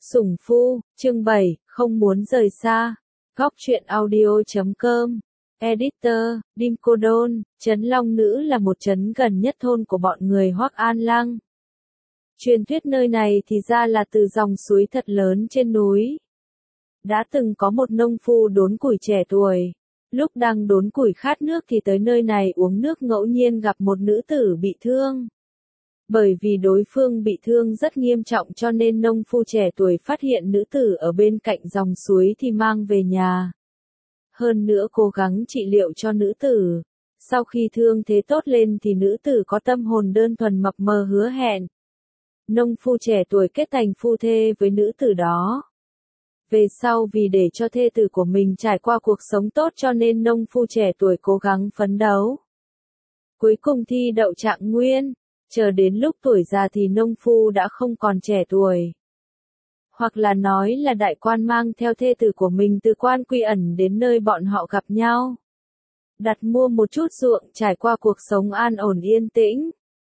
Sủng Phu, chương 7, không muốn rời xa. Góc truyện audio.com. Editor, Đinh Cô Đôn, trấn Long Nữ là một trấn gần nhất thôn của bọn người Hoắc An Lăng. Truyền thuyết nơi này thì ra là từ dòng suối thật lớn trên núi. Đã từng có một nông phu đốn củi trẻ tuổi. Lúc đang đốn củi khát nước thì tới nơi này uống nước ngẫu nhiên gặp một nữ tử bị thương. Bởi vì đối phương bị thương rất nghiêm trọng cho nên nông phu trẻ tuổi phát hiện nữ tử ở bên cạnh dòng suối thì mang về nhà. Hơn nữa cố gắng trị liệu cho nữ tử. Sau khi thương thế tốt lên thì nữ tử có tâm hồn đơn thuần mập mờ hứa hẹn. Nông phu trẻ tuổi kết thành phu thê với nữ tử đó. Về sau vì để cho thê tử của mình trải qua cuộc sống tốt cho nên nông phu trẻ tuổi cố gắng phấn đấu. Cuối cùng thi đậu trạng nguyên. Chờ đến lúc tuổi già thì nông phu đã không còn trẻ tuổi. Hoặc là nói là đại quan mang theo thê tử của mình từ Quan Quy Ẩn đến nơi bọn họ gặp nhau. Đặt mua một chút ruộng trải qua cuộc sống an ổn yên tĩnh.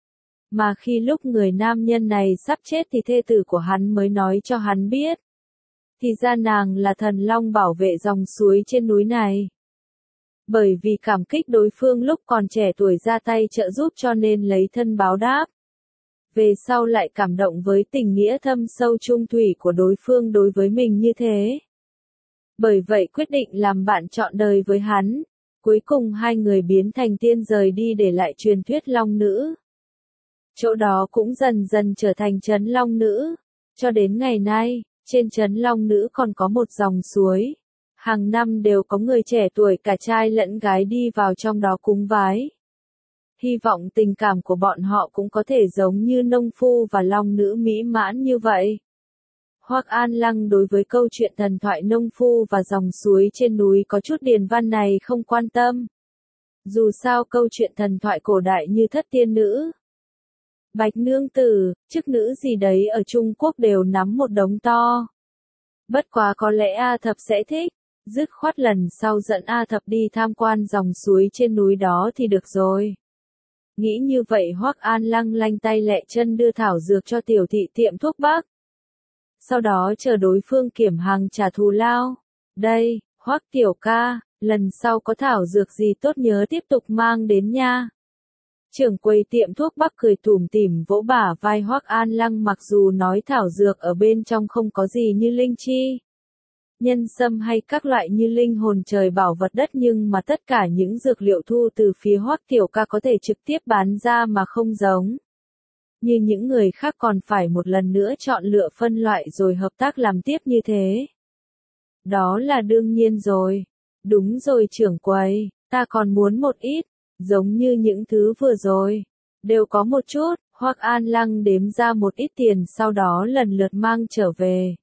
Mà khi lúc người nam nhân này sắp chết thì thê tử của hắn mới nói cho hắn biết. Thì ra nàng là thần long bảo vệ dòng suối trên núi này. Bởi vì cảm kích đối phương lúc còn trẻ tuổi ra tay trợ giúp cho nên lấy thân báo đáp. Về sau lại cảm động với tình nghĩa thâm sâu trung thủy của đối phương đối với mình như thế. Bởi vậy quyết định làm bạn trọn đời với hắn. Cuối cùng hai người biến thành tiên rời đi để lại truyền thuyết Long Nữ. Chỗ đó cũng dần dần trở thành trấn Long Nữ. Cho đến ngày nay, trên trấn Long Nữ còn có một dòng suối. Hàng năm đều có người trẻ tuổi cả trai lẫn gái đi vào trong đó cúng vái. Hy vọng tình cảm của bọn họ cũng có thể giống như nông phu và long nữ mỹ mãn như vậy. Hoắc An Lăng đối với câu chuyện thần thoại nông phu và dòng suối trên núi có chút điển văn này không quan tâm. Dù sao câu chuyện thần thoại cổ đại như Thất Tiên Nữ, Bạch Nương Tử, chức nữ gì đấy ở Trung Quốc đều nắm một đống to. Bất quá có lẽ A Thập sẽ thích. Dứt khoát lần sau dẫn A Thập đi tham quan dòng suối trên núi đó thì được rồi. Nghĩ như vậy Hoắc An Lăng lanh tay lẹ chân đưa thảo dược cho tiểu thị tiệm thuốc bắc. Sau đó chờ đối phương kiểm hàng trả thù lao. Đây, Hoắc tiểu ca, lần sau có thảo dược gì tốt nhớ tiếp tục mang đến nha. Trưởng quầy tiệm thuốc bắc cười tủm tỉm vỗ bả vai Hoắc An Lăng mặc dù nói thảo dược ở bên trong không có gì như linh chi, nhân sâm hay các loại như linh hồn trời bảo vật đất nhưng mà tất cả những dược liệu thu từ phía Hoắc tiểu ca có thể trực tiếp bán ra mà không giống như những người khác còn phải một lần nữa chọn lựa phân loại rồi hợp tác làm tiếp như thế. Đó là đương nhiên rồi. Đúng rồi trưởng quầy, ta còn muốn một ít, giống như những thứ vừa rồi. Đều có một chút, Hoắc An Lăng đếm ra một ít tiền sau đó lần lượt mang trở về.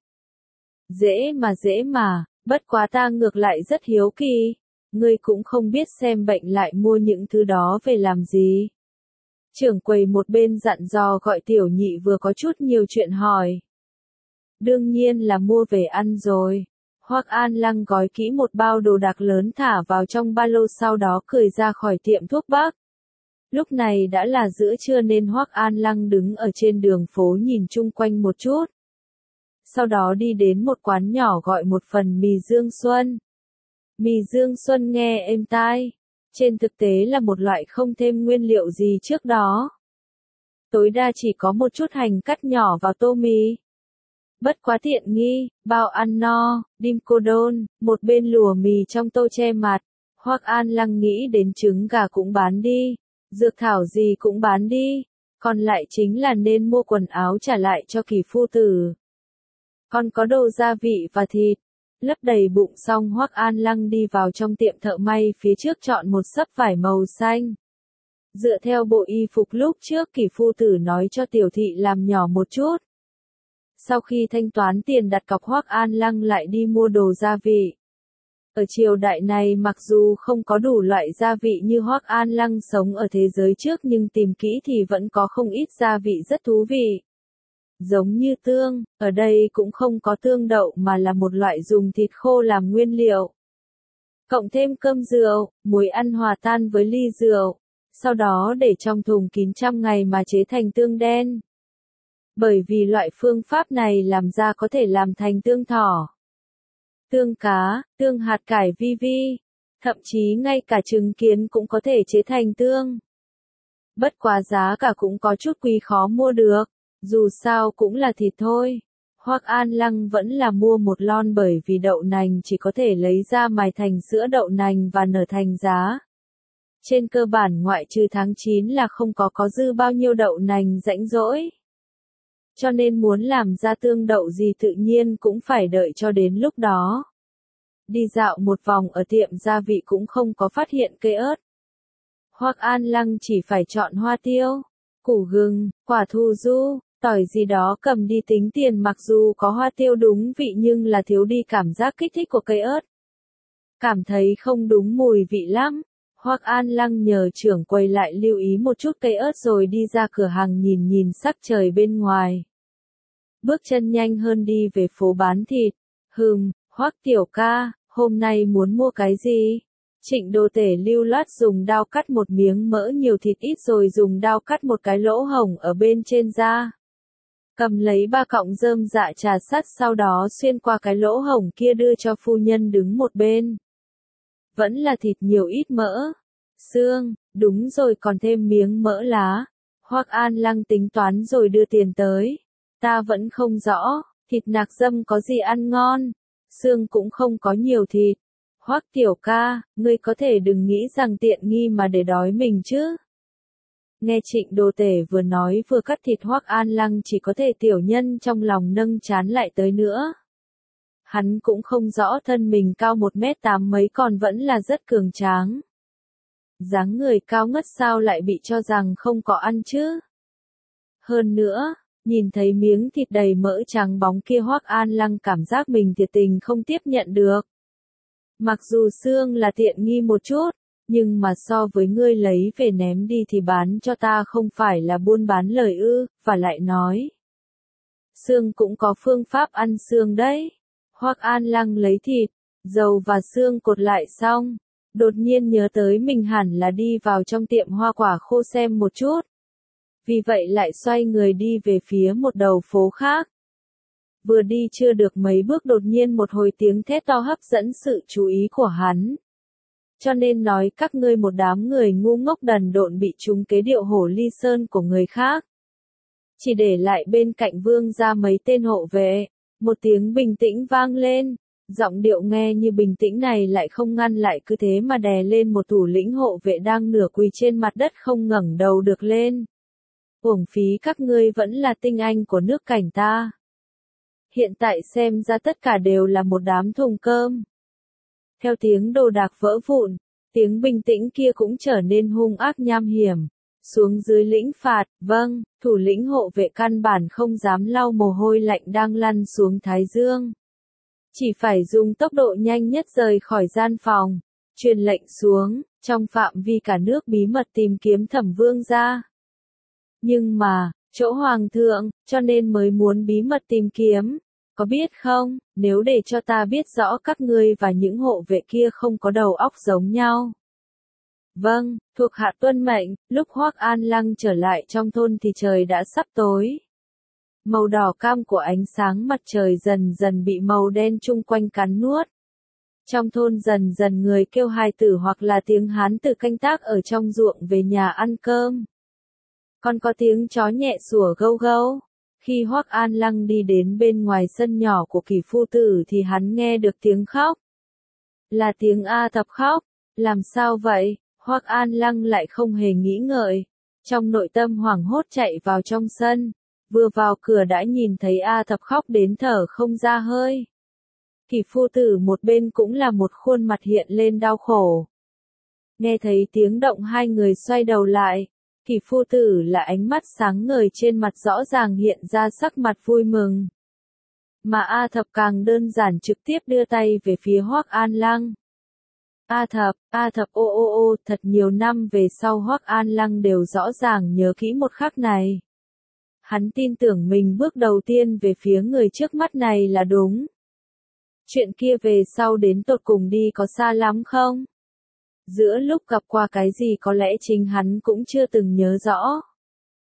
Dễ mà, bất quá ta ngược lại rất hiếu kỳ. Ngươi cũng không biết xem bệnh lại mua những thứ đó về làm gì. Trưởng quầy một bên dặn dò gọi tiểu nhị vừa có chút nhiều chuyện hỏi. Đương nhiên là mua về ăn rồi. Hoắc An Lăng gói kỹ một bao đồ đạc lớn thả vào trong ba lô sau đó cười ra khỏi tiệm thuốc bắc. Lúc này đã là giữa trưa nên Hoắc An Lăng đứng ở trên đường phố nhìn chung quanh một chút. Sau đó đi đến một quán nhỏ gọi một phần mì Dương Xuân. Mì Dương Xuân nghe êm tai. Trên thực tế là một loại không thêm nguyên liệu gì trước đó. Tối đa chỉ có một chút hành cắt nhỏ vào tô mì. Bất quá tiện nghi, bao ăn no, Đinh Cô Đôn, một bên lùa mì trong tô che mặt. Hoắc An Lăng nghĩ đến trứng gà cũng bán đi, dược thảo gì cũng bán đi, còn lại chính là nên mua quần áo trả lại cho kỳ phu tử. Còn có đồ gia vị và thịt. Lấp đầy bụng xong Hoắc An Lăng đi vào trong tiệm thợ may phía trước chọn một xấp vải màu xanh. Dựa theo bộ y phục lúc trước kỳ phu tử nói cho tiểu thị làm nhỏ một chút. Sau khi thanh toán tiền đặt cọc Hoắc An Lăng lại đi mua đồ gia vị. Ở triều đại này mặc dù không có đủ loại gia vị như Hoắc An Lăng sống ở thế giới trước nhưng tìm kỹ thì vẫn có không ít gia vị rất thú vị. Giống như tương, ở đây cũng không có tương đậu mà là một loại dùng thịt khô làm nguyên liệu. Cộng thêm cơm rượu, muối ăn hòa tan với ly rượu, sau đó để trong thùng kín trăm ngày mà chế thành tương đen. Bởi vì loại phương pháp này làm ra có thể làm thành tương thỏ, tương cá, tương hạt cải vi vi, thậm chí ngay cả trứng kiến cũng có thể chế thành tương. Bất quá giá cả cũng có chút quý khó mua được, dù sao cũng là thịt thôi. Hoắc An Lăng vẫn là mua một lon bởi vì đậu nành chỉ có thể lấy ra mài thành sữa đậu nành và nở thành giá. Trên cơ bản ngoại trừ tháng 9 là không có dư bao nhiêu đậu nành rãnh rỗi. Cho nên muốn làm ra tương đậu gì tự nhiên cũng phải đợi cho đến lúc đó. Đi dạo một vòng ở tiệm gia vị cũng không có phát hiện cây ớt. Hoắc An Lăng chỉ phải chọn hoa tiêu, củ gừng, quả thu du, tỏi gì đó cầm đi tính tiền, mặc dù có hoa tiêu đúng vị nhưng là thiếu đi cảm giác kích thích của cây ớt. Cảm thấy không đúng mùi vị lắm. Hoắc An Lăng nhờ trưởng quầy lại lưu ý một chút cây ớt rồi đi ra cửa hàng nhìn nhìn sắc trời bên ngoài. Bước chân nhanh hơn đi về phố bán thịt. Hoắc tiểu ca, hôm nay muốn mua cái gì? Trịnh Đô Tể lưu loát dùng dao cắt một miếng mỡ nhiều thịt ít rồi dùng dao cắt một cái lỗ hổng ở bên trên da. Cầm lấy 3 cọng rơm dạ trà sắt, sau đó xuyên qua cái lỗ hổng kia đưa cho phu nhân đứng một bên. Vẫn là thịt nhiều ít mỡ. Xương, đúng rồi, còn thêm miếng mỡ lá. Hoắc An Lăng tính toán rồi đưa tiền tới. Ta vẫn không rõ, thịt nạc dâm có gì ăn ngon. Xương cũng không có nhiều thịt. Hoắc tiểu ca, ngươi có thể đừng nghĩ rằng tiện nghi mà để đói mình chứ. Nghe Trịnh Đô Tể vừa nói vừa cắt thịt, Hoắc An Lăng chỉ có thể tiểu nhân trong lòng nâng trán lại tới nữa. Hắn cũng không rõ thân mình cao 1m8 mấy còn vẫn là rất cường tráng. Dáng người cao ngất sao lại bị cho rằng không có ăn chứ. Hơn nữa, nhìn thấy miếng thịt đầy mỡ trắng bóng kia, Hoắc An Lăng cảm giác mình thiệt tình không tiếp nhận được. Mặc dù xương là tiện nghi một chút, nhưng mà so với ngươi lấy về ném đi thì bán cho ta không phải là buôn bán lời ư, và lại nói. Xương cũng có phương pháp ăn xương đấy. Hoắc An Lăng lấy thịt, dầu và xương cột lại xong, đột nhiên nhớ tới mình hẳn là đi vào trong tiệm hoa quả khô xem một chút. Vì vậy lại xoay người đi về phía một đầu phố khác. Vừa đi chưa được mấy bước đột nhiên một hồi tiếng thét to hấp dẫn sự chú ý của hắn. Cho nên nói các ngươi một đám người ngu ngốc đần độn bị trúng kế điệu hổ ly sơn của người khác. Chỉ để lại bên cạnh vương ra mấy tên hộ vệ, một tiếng bình tĩnh vang lên, giọng điệu nghe như bình tĩnh này lại không ngăn lại, cứ thế mà đè lên một thủ lĩnh hộ vệ đang nửa quỳ trên mặt đất không ngẩng đầu được lên. Uổng phí các ngươi vẫn là tinh anh của nước Cảnh ta. Hiện tại xem ra tất cả đều là một đám thùng cơm. Theo tiếng đồ đạc vỡ vụn, tiếng bình tĩnh kia cũng trở nên hung ác nham hiểm. Xuống dưới lĩnh phạt, vâng, thủ lĩnh hộ vệ căn bản không dám lau mồ hôi lạnh đang lăn xuống thái dương. Chỉ phải dùng tốc độ nhanh nhất rời khỏi gian phòng, truyền lệnh xuống, trong phạm vi cả nước bí mật tìm kiếm Thẩm Vương gia. Nhưng mà, chỗ hoàng thượng, cho nên mới muốn bí mật tìm kiếm. Có biết không, nếu để cho ta biết rõ các ngươi và những hộ vệ kia không có đầu óc giống nhau. Vâng, thuộc hạ tuân mệnh. Lúc Hoắc An Lăng trở lại trong thôn thì trời đã sắp tối. Màu đỏ cam của ánh sáng mặt trời dần dần bị màu đen chung quanh cắn nuốt. Trong thôn dần dần người kêu hài tử hoặc là tiếng Hán từ canh tác ở trong ruộng về nhà ăn cơm. Còn có tiếng chó nhẹ sủa gâu gâu. Khi Hoắc An Lăng đi đến bên ngoài sân nhỏ của Kỳ phu tử thì hắn nghe được tiếng khóc. Là tiếng A Thập khóc. Làm sao vậy? Hoắc An Lăng lại không hề nghĩ ngợi. Trong nội tâm hoảng hốt chạy vào trong sân. Vừa vào cửa đã nhìn thấy A Thập khóc đến thở không ra hơi. Kỳ phu tử một bên cũng là một khuôn mặt hiện lên đau khổ. Nghe thấy tiếng động hai người xoay đầu lại. Kỳ phu tử là ánh mắt sáng ngời trên mặt rõ ràng hiện ra sắc mặt vui mừng. Mà A Thập càng đơn giản trực tiếp đưa tay về phía Hoắc An Lăng. A Thập ô, thật nhiều năm về sau Hoắc An Lăng đều rõ ràng nhớ kỹ một khắc này. Hắn tin tưởng mình bước đầu tiên về phía người trước mắt này là đúng. Chuyện kia về sau đến tột cùng đi có xa lắm không? Giữa lúc gặp qua cái gì có lẽ chính hắn cũng chưa từng nhớ rõ.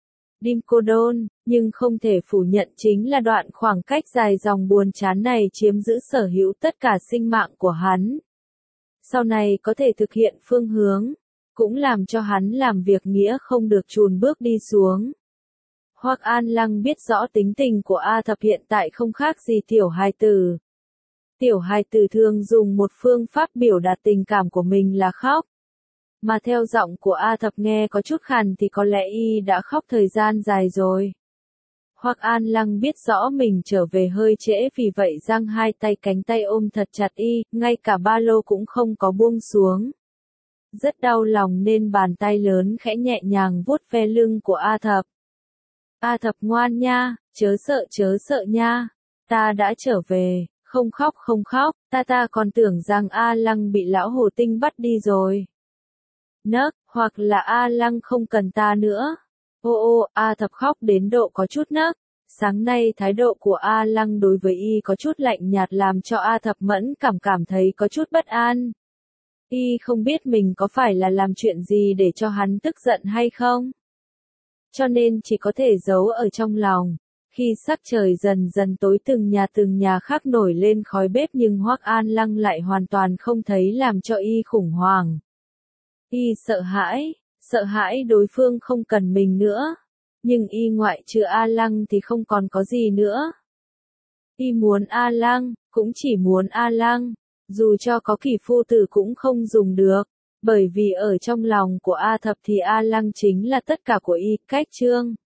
Đinh Cô Đôn, nhưng không thể phủ nhận chính là đoạn khoảng cách dài dòng buồn chán này chiếm giữ sở hữu tất cả sinh mạng của hắn. Sau này có thể thực hiện phương hướng, cũng làm cho hắn làm việc nghĩa không được chùn bước đi xuống. Hoắc An Lăng biết rõ tính tình của A Thập hiện tại không khác gì tiểu hài tử. Tiểu hài tử thường dùng một phương pháp biểu đạt tình cảm của mình là khóc. Mà theo giọng của A Thập nghe có chút khàn thì có lẽ y đã khóc thời gian dài rồi. Hoắc An Lăng biết rõ mình trở về hơi trễ vì vậy giang hai tay cánh tay ôm thật chặt y, ngay cả ba lô cũng không có buông xuống. Rất đau lòng nên bàn tay lớn khẽ nhẹ nhàng vuốt ve lưng của A Thập. A Thập ngoan nha, chớ sợ nha. Ta đã trở về, không khóc, ta còn tưởng rằng A Lăng bị lão hồ tinh bắt đi rồi. Nấc, hoặc là A Lăng không cần ta nữa. Ô, A Thập khóc đến độ có chút nấc. Sáng nay thái độ của A Lăng đối với y có chút lạnh nhạt làm cho A Thập mẫn cảm thấy có chút bất an. Y không biết mình có phải là làm chuyện gì để cho hắn tức giận hay không. Cho nên chỉ có thể giấu ở trong lòng. Khi sắc trời dần dần tối từng nhà khác nổi lên khói bếp nhưng Hoắc An Lăng lại hoàn toàn không thấy làm cho y khủng hoảng. Y sợ hãi đối phương không cần mình nữa. Nhưng y ngoại trừ A Lăng thì không còn có gì nữa. Y muốn A Lăng, cũng chỉ muốn A Lăng. Dù cho có Kỳ phu tử cũng không dùng được. Bởi vì ở trong lòng của A Thập thì A Lăng chính là tất cả của y. Cách chương